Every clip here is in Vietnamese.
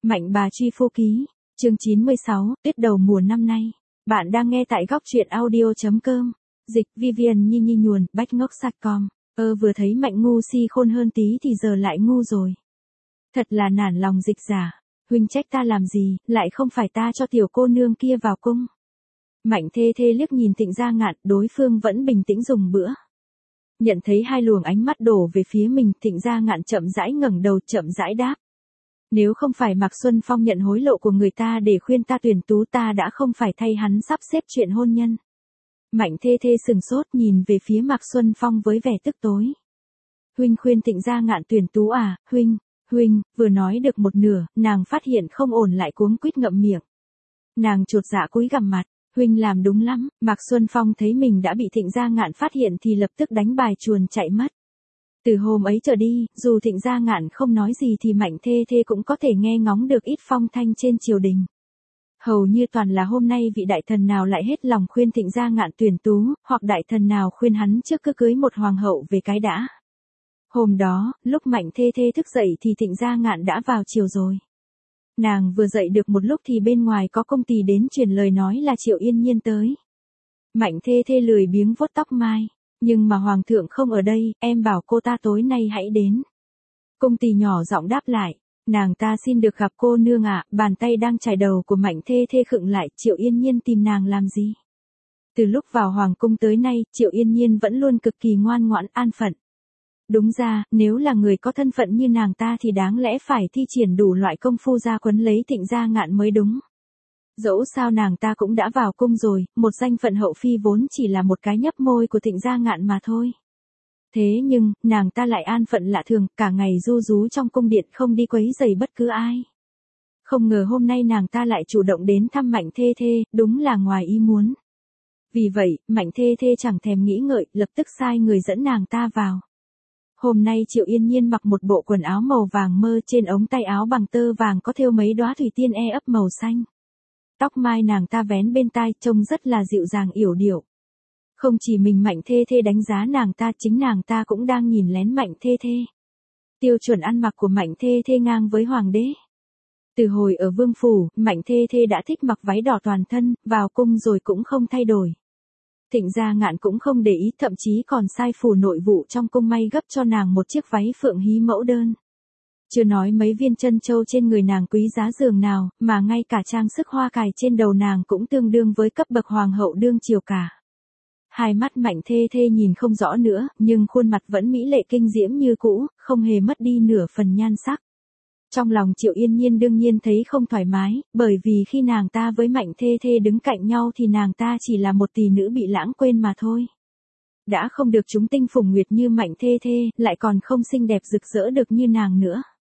Mạnh bà truy phu ký, chương 96, tuyết đầu mùa năm nay. Bạn đang nghe tại góc truyện audio.com. Dịch Vivian Nhi Nhi nhuồn, bách ngốc sạch.com. Vừa thấy Mạnh ngu si khôn hơn tí thì giờ lại ngu rồi. Thật là nản lòng Dịch giả. Huynh trách ta làm gì, lại không phải ta cho tiểu cô nương kia vào cung. Mạnh thê thê liếc nhìn Thịnh Gia Ngạn, đối phương vẫn bình tĩnh dùng bữa. Nhận thấy hai luồng ánh mắt đổ về phía mình, Thịnh Gia Ngạn chậm rãi ngẩng đầu, chậm rãi đáp. Nếu không phải Mạc Xuân Phong nhận hối lộ của người ta để khuyên ta tuyển tú, ta đã không phải thay hắn sắp xếp chuyện hôn nhân. Mạnh thê thê sừng sốt nhìn về phía Mạc Xuân Phong với vẻ tức tối. Huynh khuyên Thịnh Gia Ngạn tuyển tú à, huynh, vừa nói được một nửa, nàng phát hiện không ổn lại cuống quýt ngậm miệng. Nàng chột dạ cúi gằm mặt, huynh làm đúng lắm. Mạc Xuân Phong thấy mình đã bị Thịnh Gia Ngạn phát hiện thì lập tức đánh bài chuồn chạy mất. Từ hôm ấy trở đi, dù Thịnh Gia Ngạn không nói gì thì Mạnh thê thê cũng có thể nghe ngóng được ít phong thanh trên triều đình. Hầu như toàn là hôm nay vị đại thần nào lại hết lòng khuyên Thịnh Gia Ngạn tuyển tú, hoặc đại thần nào khuyên hắn trước cứ cưới một hoàng hậu về cái đã. Hôm đó, lúc Mạnh thê thê thức dậy thì Thịnh Gia Ngạn đã vào triều rồi. Nàng vừa dậy được một lúc thì bên ngoài có công tỳ đến truyền lời nói là Triệu Yên Nhiên tới. Mạnh thê thê lười biếng vuốt tóc mai. Nhưng mà hoàng thượng không ở đây, em bảo cô ta tối nay hãy đến. Công tỳ nhỏ giọng đáp lại, nàng ta xin được gặp cô nương ạ. Bàn tay đang chải đầu của Mạnh thê thê khựng lại. Triệu Yên Nhiên tìm nàng làm gì? Từ lúc vào hoàng cung tới nay, Triệu Yên Nhiên vẫn luôn cực kỳ ngoan ngoãn an phận. Đúng ra, nếu là người có thân phận như nàng ta thì đáng lẽ phải thi triển đủ loại công phu ra quấn lấy Thịnh Gia Ngạn mới đúng. Dẫu sao nàng ta cũng đã vào cung rồi, một danh phận hậu phi vốn chỉ là một cái nhấp môi của Thịnh Gia Ngạn mà thôi. Thế nhưng, nàng ta lại an phận lạ thường, cả ngày ru rú trong cung điện không đi quấy rầy bất cứ ai. Không ngờ hôm nay nàng ta lại chủ động đến thăm Mạnh thê thê, đúng là ngoài ý muốn. Vì vậy, Mạnh thê thê chẳng thèm nghĩ ngợi, lập tức sai người dẫn nàng ta vào. Hôm nay Triệu Yên Nhiên mặc một bộ quần áo màu vàng mơ, trên ống tay áo bằng tơ vàng có thêu mấy đóa thủy tiên ấp màu xanh. Tóc mai nàng ta vén bên tai, trông rất là dịu dàng yểu điệu. Không chỉ mình Mạnh thê thê đánh giá nàng ta, chính nàng ta cũng đang nhìn lén Mạnh thê thê. Tiêu chuẩn ăn mặc của Mạnh thê thê ngang với hoàng đế. Từ hồi ở vương phủ, Mạnh thê thê đã thích mặc váy đỏ toàn thân, vào cung rồi cũng không thay đổi. Thịnh Gia Ngạn cũng không để ý, thậm chí còn sai phủ nội vụ trong cung may gấp cho nàng một chiếc váy phượng hí mẫu đơn. Chưa nói mấy viên chân châu trên người nàng quý giá giường nào, mà ngay cả trang sức hoa cài trên đầu nàng cũng tương đương với cấp bậc hoàng hậu đương triều cả. Hai mắt Mạnh thê thê nhìn không rõ nữa, nhưng khuôn mặt vẫn mỹ lệ kinh diễm như cũ, không hề mất đi nửa phần nhan sắc. Trong lòng Triệu Yên Nhiên đương nhiên thấy không thoải mái, bởi vì khi nàng ta với Mạnh thê thê đứng cạnh nhau thì nàng ta chỉ là một tỷ nữ bị lãng quên mà thôi. Đã không được chúng tinh phùng nguyệt như Mạnh thê thê, lại còn không xinh đẹp rực rỡ được như nàng nữa.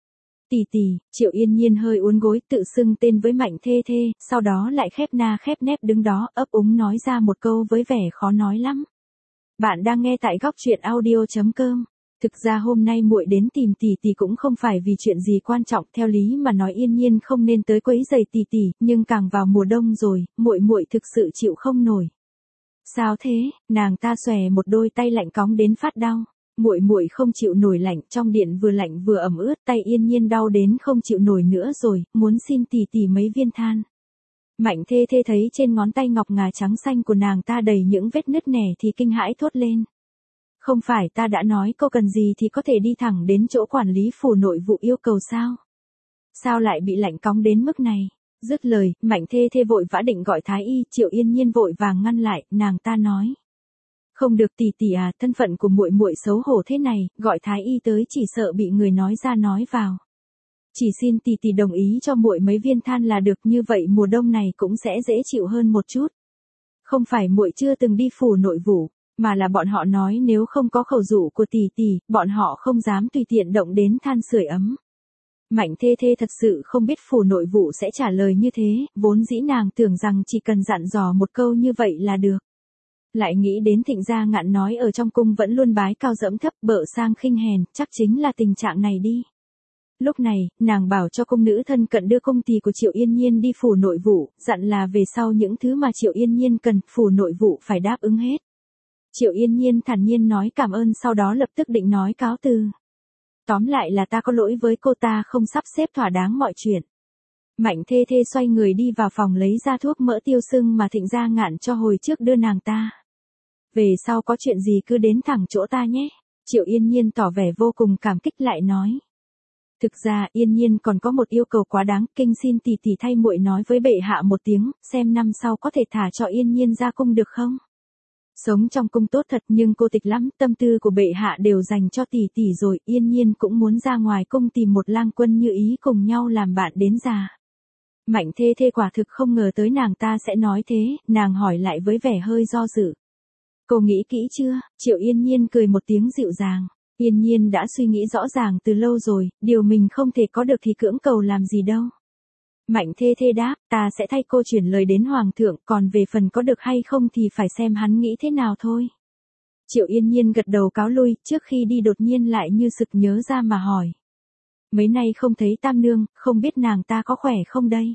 Tỷ, Triệu Yên Nhiên hơi uốn gối tự xưng tên với Mạnh thê thê, sau đó lại khép na khép nép đứng đó ấp úng nói ra một câu với vẻ khó nói lắm. Bạn đang nghe tại góc truyện audio.com. Thực ra hôm nay muội đến tìm tỷ cũng không phải vì chuyện gì quan trọng, theo lý mà nói Yên Nhiên không nên tới quấy rầy tỷ, nhưng càng vào mùa đông rồi, muội thực sự chịu không nổi. Sao thế? Nàng ta xòe một đôi tay lạnh cóng đến phát đau. Muội không chịu nổi lạnh, trong điện vừa lạnh vừa ẩm ướt, tay Yên Nhiên đau đến không chịu nổi nữa rồi, muốn xin tỷ mấy viên than. Mạnh thê thê thấy trên ngón tay ngọc ngà trắng xanh của nàng ta đầy những vết nứt nẻ thì kinh hãi thốt lên. Không phải ta đã nói cô cần gì thì có thể đi thẳng đến chỗ quản lý phủ nội vụ yêu cầu sao? Sao lại bị lạnh cóng đến mức này? Dứt lời, Mạnh thê thê vội vã định gọi thái y, Triệu Yên Nhiên vội vàng ngăn lại, nàng ta nói. Không được tỷ à, thân phận của muội xấu hổ thế này, gọi thái y tới chỉ sợ bị người nói ra nói vào. Chỉ xin tỷ đồng ý cho muội mấy viên than là được, như vậy mùa đông này cũng sẽ dễ chịu hơn một chút. Không phải muội chưa từng đi phủ nội vụ, mà là bọn họ nói nếu không có khẩu dụ của tỷ, bọn họ không dám tùy tiện động đến than sưởi ấm. Mạnh thê thê thật sự không biết phủ nội vụ sẽ trả lời như thế, vốn dĩ nàng tưởng rằng chỉ cần dặn dò một câu như vậy là được. Lại nghĩ đến Thịnh Gia Ngạn nói ở trong cung vẫn luôn bái cao dẫm thấp, bợ sang khinh hèn, chắc chính là tình trạng này đi. Lúc này, nàng bảo cho cung nữ thân cận đưa công tỳ của Triệu Yên Nhiên đi phủ nội vụ, dặn là về sau những thứ mà Triệu Yên Nhiên cần, phủ nội vụ phải đáp ứng hết. Triệu Yên Nhiên thản nhiên nói cảm ơn, sau đó lập tức định nói cáo từ. Tóm lại là ta có lỗi với cô ta không sắp xếp thỏa đáng mọi chuyện. Mạnh Thê Thê xoay người đi vào phòng lấy ra thuốc mỡ tiêu sưng mà Thịnh Gia Ngạn cho hồi trước đưa nàng ta. Về sau có chuyện gì cứ đến thẳng chỗ ta nhé. Triệu Yên Nhiên tỏ vẻ vô cùng cảm kích lại nói. Thực ra Yên Nhiên còn có một yêu cầu quá đáng, kinh xin tỷ tỷ thay muội nói với bệ hạ một tiếng, xem năm sau có thể thả cho Yên Nhiên ra cung được không? Sống trong cung tốt thật nhưng cô tịch lắm, tâm tư của bệ hạ đều dành cho tỷ tỷ rồi, Yên Nhiên cũng muốn ra ngoài cung tìm một lang quân như ý cùng nhau làm bạn đến già. Mạnh Thê Thê quả thực không ngờ tới nàng ta sẽ nói thế, nàng hỏi lại với vẻ hơi do dự. Cô nghĩ kỹ chưa? Triệu Yên Nhiên cười một tiếng dịu dàng. Yên Nhiên đã suy nghĩ rõ ràng từ lâu rồi, điều mình không thể có được thì cưỡng cầu làm gì đâu. Mạnh Thê Thê đáp, ta sẽ thay cô chuyển lời đến Hoàng thượng, còn về phần có được hay không thì phải xem hắn nghĩ thế nào thôi. Triệu Yên Nhiên gật đầu cáo lui, trước khi đi đột nhiên lại như sực nhớ ra mà hỏi. Mấy nay không thấy Tam Nương, không biết nàng ta có khỏe không đây?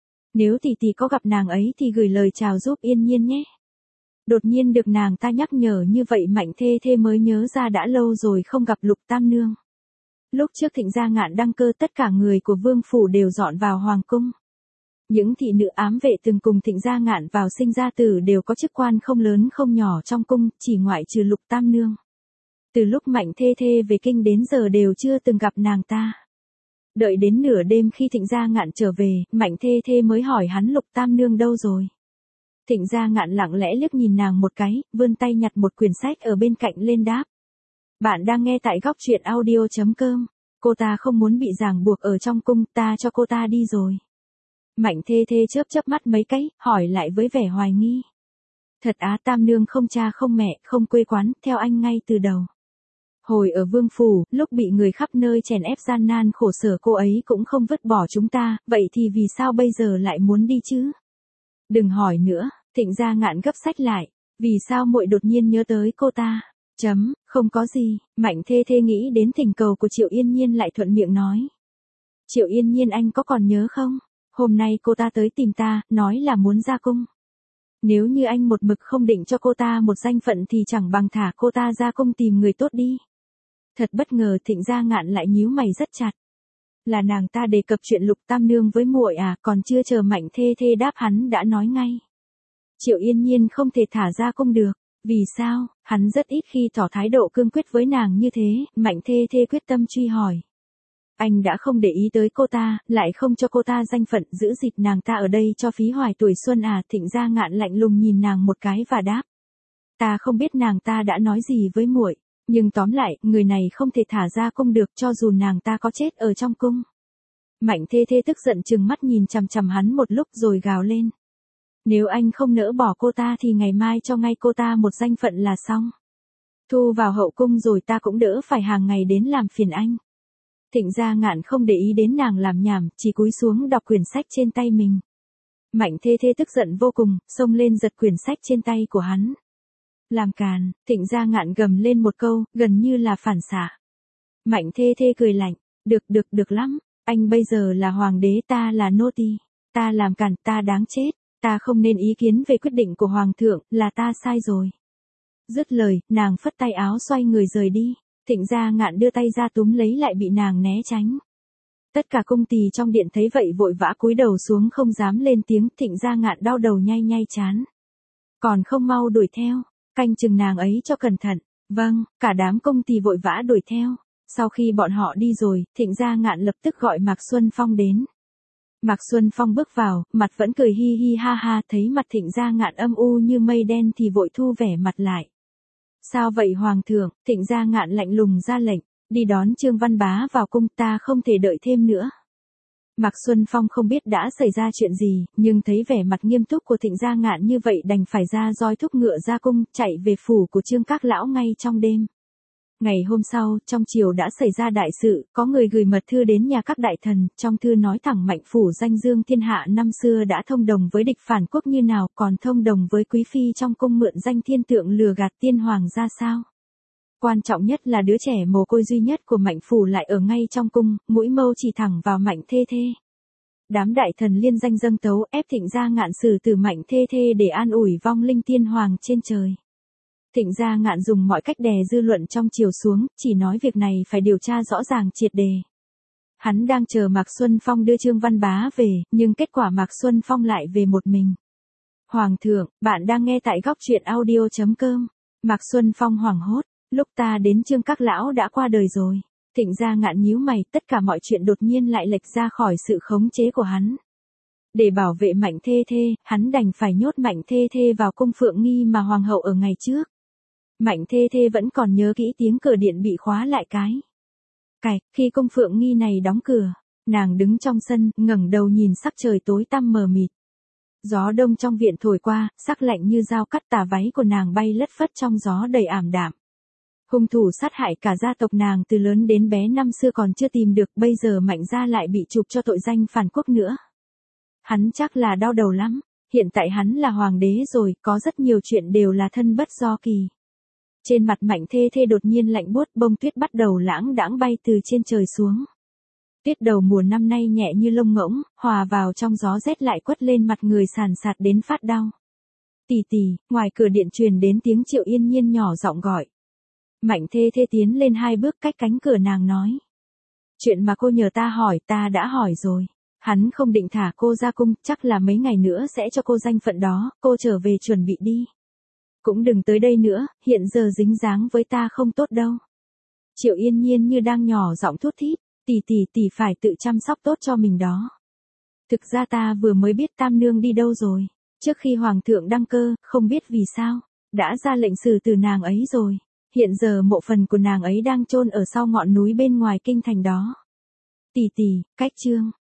Nếu tỷ tỷ có gặp nàng ấy thì gửi lời chào giúp Yên Nhiên nhé. Đột nhiên được nàng ta nhắc nhở như vậy Mạnh Thê Thê mới nhớ ra đã lâu rồi không gặp Lục Tam Nương. Lúc trước Thịnh Gia Ngạn đăng cơ tất cả người của vương phủ đều dọn vào hoàng cung. Những thị nữ ám vệ từng cùng Thịnh Gia Ngạn vào sinh ra tử đều có chức quan không lớn không nhỏ trong cung, chỉ ngoại trừ Lục Tam Nương. Từ lúc Mạnh Thê Thê về kinh đến giờ đều chưa từng gặp nàng ta. Đợi đến nửa đêm khi Thịnh Gia Ngạn trở về, Mạnh Thê Thê mới hỏi hắn Lục Tam Nương đâu rồi. Thịnh Gia Ngạn lặng lẽ liếc nhìn nàng một cái, vươn tay nhặt một quyển sách ở bên cạnh lên đáp. Bạn đang nghe tại góc truyện audio.com. Cô ta không muốn bị ràng buộc ở trong cung, ta cho cô ta đi rồi. Mạnh Thê Thê chớp chớp mắt mấy cái, hỏi lại với vẻ hoài nghi. Thật á, Tam Nương không cha không mẹ, không quê quán, theo anh ngay từ đầu. Hồi ở vương phủ, lúc bị người khắp nơi chèn ép gian nan khổ sở cô ấy cũng không vứt bỏ chúng ta, vậy thì vì sao bây giờ lại muốn đi chứ? Đừng hỏi nữa, Thịnh Gia Ngạn gấp sách lại. Vì sao muội đột nhiên nhớ tới cô ta? Không có gì, Mạnh Thê Thê nghĩ đến thỉnh cầu của Triệu Yên Nhiên lại thuận miệng nói. Triệu Yên Nhiên anh có còn nhớ không? Hôm nay cô ta tới tìm ta, nói là muốn ra cung. Nếu như anh một mực không định cho cô ta một danh phận thì chẳng bằng thả cô ta ra cung tìm người tốt đi. Thật bất ngờ Thịnh Gia Ngạn lại nhíu mày rất chặt. Là nàng ta đề cập chuyện Lục Tam Nương với muội à, còn chưa chờ Mạnh Thê Thê đáp hắn đã nói ngay. Triệu Yên Nhiên không thể thả ra cung được. Vì sao? Hắn rất ít khi tỏ thái độ cương quyết với nàng như thế, Mạnh Thê Thê quyết tâm truy hỏi. Anh đã không để ý tới cô ta, lại không cho cô ta danh phận, giữ dịp nàng ta ở đây cho phí hoài tuổi xuân à? Thịnh Gia Ngạn lạnh lùng nhìn nàng một cái và đáp. Ta không biết nàng ta đã nói gì với muội, nhưng tóm lại, người này không thể thả ra cung được cho dù nàng ta có chết ở trong cung. Mạnh Thê Thê tức giận trừng mắt nhìn chằm chằm hắn một lúc rồi gào lên. Nếu anh không nỡ bỏ cô ta thì ngày mai cho ngay cô ta một danh phận là xong. Thu vào hậu cung rồi ta cũng đỡ phải hàng ngày đến làm phiền anh. Thịnh Gia Ngạn không để ý đến nàng làm nhảm, chỉ cúi xuống đọc quyển sách trên tay mình. Mạnh Thê Thê tức giận vô cùng, xông lên giật quyển sách trên tay của hắn. Làm càn, Thịnh Gia Ngạn gầm lên một câu, gần như là phản xạ. Mạnh Thê Thê cười lạnh, được lắm, anh bây giờ là hoàng đế, ta là nô tỳ, ta làm càn, ta đáng chết, ta không nên ý kiến về quyết định của hoàng thượng, là ta sai rồi. Dứt lời, nàng phất tay áo xoay người rời đi, Thịnh Gia Ngạn đưa tay ra túm lấy lại bị nàng né tránh. Tất cả cung tỳ trong điện thấy vậy vội vã cúi đầu xuống không dám lên tiếng, Thịnh Gia Ngạn đau đầu nhay nhay trán. Còn không mau đuổi theo, canh chừng nàng ấy cho cẩn thận. Vâng, cả đám cung tỳ vội vã đuổi theo. Sau khi bọn họ đi rồi, Thịnh Gia Ngạn lập tức gọi Mạc Xuân Phong đến. Mạc Xuân Phong bước vào, mặt vẫn cười hi hi ha ha, thấy mặt Thịnh Gia Ngạn âm u như mây đen thì vội thu vẻ mặt lại. Sao vậy hoàng thượng? Thịnh Gia Ngạn lạnh lùng ra lệnh, đi đón Trương Văn Bá vào cung, ta không thể đợi thêm nữa. Mạc Xuân Phong không biết đã xảy ra chuyện gì, nhưng thấy vẻ mặt nghiêm túc của Thịnh Gia Ngạn như vậy đành phải ra roi thúc ngựa ra cung, chạy về phủ của Trương Các Lão ngay trong đêm. Ngày hôm sau, trong triều đã xảy ra đại sự, có người gửi mật thư đến nhà các đại thần, trong thư nói thẳng Mạnh phủ danh dương thiên hạ năm xưa đã thông đồng với địch phản quốc như nào, còn thông đồng với quý phi trong cung mượn danh thiên tượng lừa gạt tiên hoàng ra sao. Quan trọng nhất là đứa trẻ mồ côi duy nhất của Mạnh phủ lại ở ngay trong cung, mũi mâu chỉ thẳng vào Mạnh Thê Thê. Đám đại thần liên danh dâng tấu ép Thịnh Gia Ngạn xử tử Mạnh Thê Thê để an ủi vong linh tiên hoàng trên trời. Thịnh Gia Ngạn dùng mọi cách đè dư luận trong triều xuống, chỉ nói việc này phải điều tra rõ ràng triệt đề. Hắn đang chờ Mạc Xuân Phong đưa Trương Văn Bá về, nhưng kết quả Mạc Xuân Phong lại về một mình. Hoàng thượng, bạn đang nghe tại góc truyện audio.com. Mạc Xuân Phong hoảng hốt, lúc ta đến Trương các lão đã qua đời rồi. Thịnh Gia Ngạn nhíu mày, tất cả mọi chuyện đột nhiên lại lệch ra khỏi sự khống chế của hắn. Để bảo vệ Mạnh Thê Thê, hắn đành phải nhốt Mạnh Thê Thê vào cung Phượng Nghi mà hoàng hậu ở ngày trước. Mạnh Thê Thê vẫn còn nhớ kỹ tiếng cửa điện bị khóa lại cái. Khi cung Phượng Nghi này đóng cửa, nàng đứng trong sân, ngẩng đầu nhìn sắc trời tối tăm mờ mịt. Gió đông trong viện thổi qua, sắc lạnh như dao cắt, tà váy của nàng bay lất phất trong gió đầy ảm đạm. Hung thủ sát hại cả gia tộc nàng từ lớn đến bé năm xưa còn chưa tìm được, bây giờ Mạnh gia lại bị chụp cho tội danh phản quốc nữa. Hắn chắc là đau đầu lắm, hiện tại hắn là hoàng đế rồi, có rất nhiều chuyện đều là thân bất do kỳ. Trên mặt Mạnh Thê Thê đột nhiên lạnh buốt, bông tuyết bắt đầu lãng đãng bay từ trên trời xuống. Tuyết đầu mùa năm nay nhẹ như lông ngỗng, hòa vào trong gió rét lại quất lên mặt người sàn sạt đến phát đau. Tỷ tỷ, ngoài cửa điện truyền đến tiếng Triệu Yên Nhiên nhỏ giọng gọi. Mạnh Thê Thê tiến lên 2 bước cách cánh cửa, nàng nói. Chuyện mà cô nhờ ta hỏi ta đã hỏi rồi. Hắn không định thả cô ra cung, chắc là mấy ngày nữa sẽ cho cô danh phận đó, cô trở về chuẩn bị đi. Cũng đừng tới đây nữa, hiện giờ dính dáng với ta không tốt đâu. Triệu Yên Nhiên như đang nhỏ giọng thút thít, tỷ phải tự chăm sóc tốt cho mình đó. Thực ra ta vừa mới biết Tam Nương đi đâu rồi, trước khi Hoàng thượng đăng cơ, không biết vì sao, đã ra lệnh xử tử nàng ấy rồi. Hiện giờ mộ phần của nàng ấy đang chôn ở sau ngọn núi bên ngoài kinh thành đó. Tỷ, cách Trương